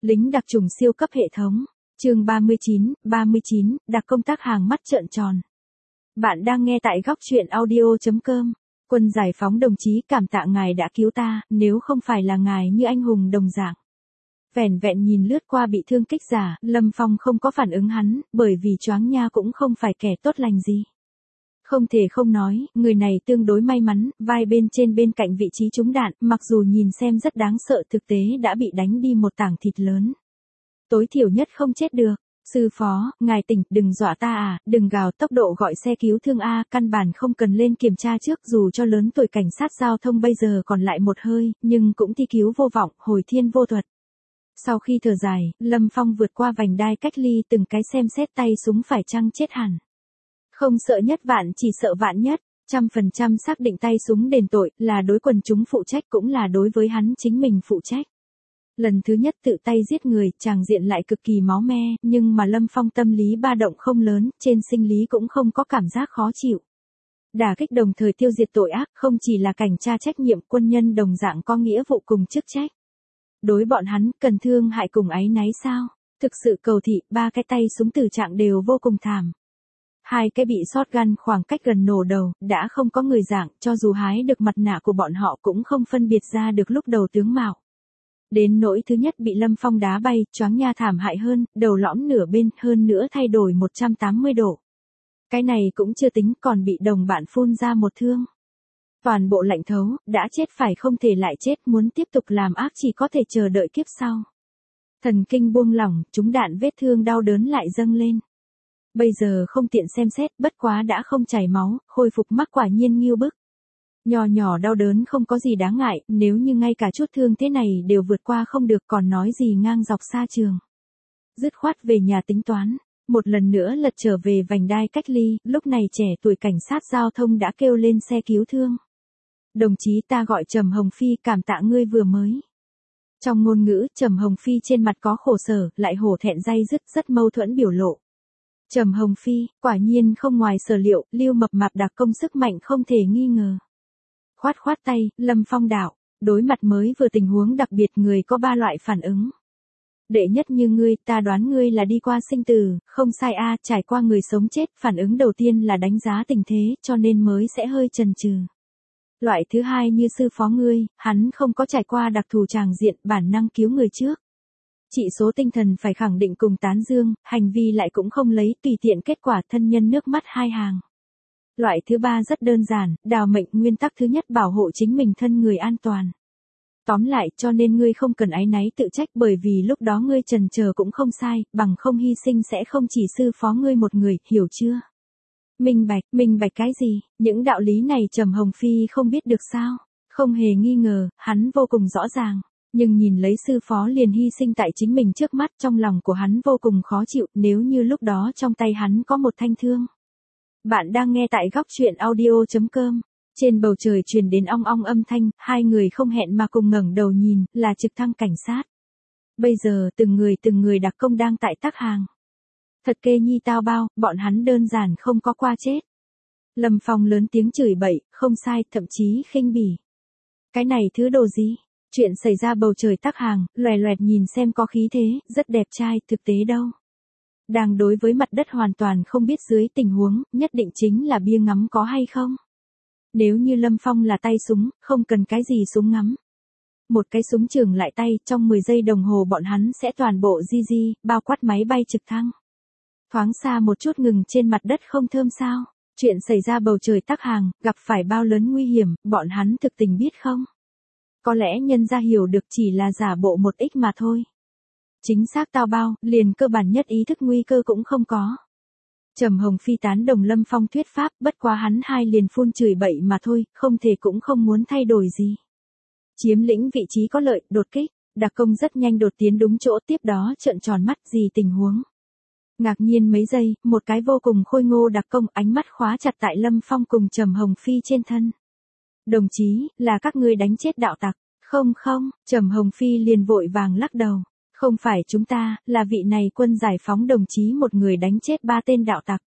Lính đặc trùng siêu cấp hệ thống. Chương 39, đặc công tác hàng mắt trợn tròn. Bạn đang nghe tại góc truyện audio.com. Quân giải phóng đồng chí, cảm tạ ngài đã cứu ta, nếu không phải là ngài như anh hùng đồng dạng. Vẻn vẹn nhìn lướt qua bị thương kích giả, Lâm Phong không có phản ứng hắn, bởi vì choáng nha cũng không phải kẻ tốt lành gì. Không thể không nói, người này tương đối may mắn, vai bên trên bên cạnh vị trí trúng đạn, mặc dù nhìn xem rất đáng sợ, thực tế đã bị đánh đi một tảng thịt lớn. Tối thiểu nhất không chết được. Sư phó, ngài tỉnh, đừng dọa ta à, đừng gào, tốc độ gọi xe cứu thương a, căn bản không cần lên kiểm tra trước, dù cho lớn tuổi cảnh sát giao thông bây giờ còn lại một hơi, nhưng cũng thi cứu vô vọng, hồi thiên vô thuật. Sau khi thở dài, Lâm Phong vượt qua vành đai cách ly, từng cái xem xét tay súng phải chăng chết hẳn. Không sợ nhất vạn, chỉ sợ vạn nhất, 100% xác định tay súng đền tội, là đối quần chúng phụ trách cũng là đối với hắn chính mình phụ trách. Lần thứ nhất tự tay giết người, tràng diện lại cực kỳ máu me, nhưng mà Lâm Phong tâm lý ba động không lớn, trên sinh lý cũng không có cảm giác khó chịu. Đả kích đồng thời tiêu diệt tội ác, không chỉ là cảnh tra trách nhiệm, quân nhân đồng dạng có nghĩa vụ cùng chức trách. Đối bọn hắn, cần thương hại cùng áy náy sao? Thực sự cầu thị, 3 cái tay súng tử trạng đều vô cùng thảm. 2 cái bị shotgun khoảng cách gần nổ đầu, đã không có người dạng, cho dù hái được mặt nạ của bọn họ cũng không phân biệt ra được lúc đầu tướng mạo. Đến nỗi thứ nhất bị Lâm Phong đá bay, choáng nha thảm hại hơn, đầu lõm nửa bên, hơn nữa thay đổi 180 độ. Cái này cũng chưa tính, còn bị đồng bạn phun ra một thương. Toàn bộ lạnh thấu, đã chết phải không thể lại chết, muốn tiếp tục làm ác chỉ có thể chờ đợi kiếp sau. Thần kinh buông lỏng, trúng đạn vết thương đau đớn lại dâng lên. Bây giờ không tiện xem xét, bất quá đã không chảy máu, khôi phục mắc quả nhiên nghiêu bức. Nhỏ đau đớn không có gì đáng ngại, nếu như ngay cả chút thương thế này đều vượt qua không được còn nói gì ngang dọc xa trường. Dứt khoát về nhà tính toán, một lần nữa lật trở về vành đai cách ly, lúc này trẻ tuổi cảnh sát giao thông đã kêu lên xe cứu thương. Đồng chí, ta gọi Trầm Hồng Phi, cảm tạ ngươi vừa mới. Trong ngôn ngữ, Trầm Hồng Phi trên mặt có khổ sở, lại hổ thẹn day dứt, rất mâu thuẫn biểu lộ. Trầm Hồng Phi, quả nhiên không ngoài sở liệu, Lưu Mập Mạp đặc công sức mạnh không thể nghi ngờ. Khoát tay, Lâm Phong đạo, đối mặt mới vừa tình huống đặc biệt, người có 3 loại phản ứng. Đệ nhất như ngươi, ta đoán ngươi là đi qua sinh tử, không sai a, trải qua người sống chết, phản ứng đầu tiên là đánh giá tình thế, cho nên mới sẽ hơi chần chừ. Loại thứ hai như sư phó ngươi, hắn không có trải qua đặc thù tràng diện, bản năng cứu người trước. Chỉ số tinh thần phải khẳng định cùng tán dương, hành vi lại cũng không lấy, tùy tiện kết quả, thân nhân nước mắt 2 hàng. Loại thứ ba rất đơn giản, đào mệnh, nguyên tắc thứ nhất bảo hộ chính mình thân người an toàn. Tóm lại, cho nên ngươi không cần áy náy tự trách, bởi vì lúc đó ngươi chần chờ cũng không sai, bằng không hy sinh sẽ không chỉ sư phó ngươi một người, hiểu chưa? Minh bạch cái gì? Những đạo lý này Trầm Hồng Phi không biết được sao? Không hề nghi ngờ, hắn vô cùng rõ ràng. Nhưng nhìn lấy sư phó liền hy sinh tại chính mình trước mắt, trong lòng của hắn vô cùng khó chịu, nếu như lúc đó trong tay hắn có một thanh thương. Bạn đang nghe tại góc truyện audio.com. Trên bầu trời truyền đến ong ong âm thanh, 2 người không hẹn mà cùng ngẩng đầu nhìn, là trực thăng cảnh sát. Bây giờ từng người đặc công đang tại tác hàng. Thật kê nhi tao bao, bọn hắn đơn giản không có qua chết. Lâm Phong lớn tiếng chửi bậy, không sai, thậm chí khinh bỉ. Cái này thứ đồ gì? Chuyện xảy ra bầu trời tác hàng, loẹt nhìn xem có khí thế, rất đẹp trai, thực tế đâu. Đang đối với mặt đất hoàn toàn không biết dưới tình huống, nhất định chính là bia ngắm có hay không. Nếu như Lâm Phong là tay súng, không cần cái gì súng ngắm. Một cái súng trường lại tay, trong 10 giây đồng hồ bọn hắn sẽ toàn bộ di, bao quát máy bay trực thăng. Thoáng xa một chút ngừng trên mặt đất không thơm sao. Chuyện xảy ra bầu trời tác hàng, gặp phải bao lớn nguy hiểm, bọn hắn thực tình biết không? Có lẽ nhân ra hiểu được chỉ là giả bộ một ích mà thôi. Chính xác tao bao, liền cơ bản nhất ý thức nguy cơ cũng không có. Trầm Hồng Phi tán đồng Lâm Phong thuyết pháp, bất quá hắn liền phun chửi bậy mà thôi, không thể cũng không muốn thay đổi gì. Chiếm lĩnh vị trí có lợi, đột kích, đặc công rất nhanh đột tiến đúng chỗ, tiếp đó trợn tròn mắt, gì tình huống. Ngạc nhiên mấy giây, một cái vô cùng khôi ngô đặc công ánh mắt khóa chặt tại Lâm Phong cùng Trầm Hồng Phi trên thân. Đồng chí, là các ngươi đánh chết đạo tặc. Không, Trầm Hồng Phi liền vội vàng lắc đầu. Không phải chúng ta, là vị này quân giải phóng đồng chí một người đánh chết 3 tên đạo tặc.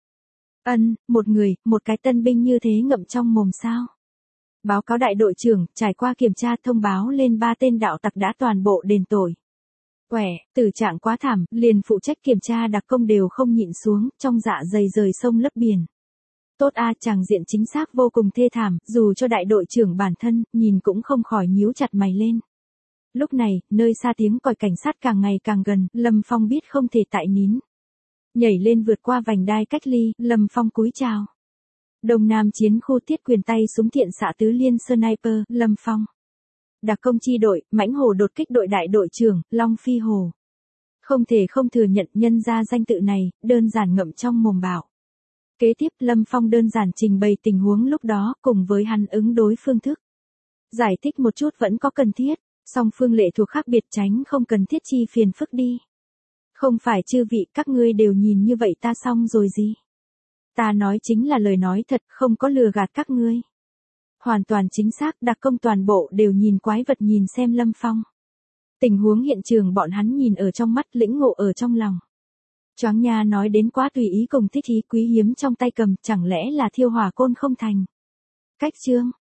Một người, một cái tân binh như thế ngậm trong mồm sao? Báo cáo đại đội trưởng, trải qua kiểm tra thông báo lên 3 tên đạo tặc đã toàn bộ đền tội. Quẻ, tử trạng quá thảm, liền phụ trách kiểm tra đặc công đều không nhịn xuống, trong dạ dày rời sông lấp biển. Tốt a, chàng diện chính xác vô cùng thê thảm, dù cho đại đội trưởng bản thân, nhìn cũng không khỏi nhíu chặt mày lên. Lúc này, nơi xa tiếng còi cảnh sát càng ngày càng gần, Lâm Phong biết không thể tại nín. Nhảy lên vượt qua vành đai cách ly, Lâm Phong cúi chào. Đông Nam chiến khu Tiết Quyền tay súng thiện xạ tứ liên sniper, Lâm Phong. Đặc công chi đội, Mãnh Hổ đột kích đội đại đội trưởng, Long Phi Hổ. Không thể không thừa nhận nhân ra danh tự này, đơn giản ngậm trong mồm bảo. Kế tiếp Lâm Phong đơn giản trình bày tình huống lúc đó, cùng với hắn ứng đối phương thức. Giải thích một chút vẫn có cần thiết, song phương lệ thuộc khác biệt tránh không cần thiết chi phiền phức đi. Không phải chư vị các ngươi đều nhìn như vậy ta xong rồi gì? Ta nói chính là lời nói thật, không có lừa gạt các ngươi. Hoàn toàn chính xác, đặc công toàn bộ đều nhìn quái vật nhìn xem Lâm Phong. Tình huống hiện trường bọn hắn nhìn ở trong mắt, lĩnh ngộ ở trong lòng. Choáng nha, nói đến quá tùy ý cùng thích ý, quý hiếm trong tay cầm, chẳng lẽ là thiêu hỏa côn không thành. Cách chương,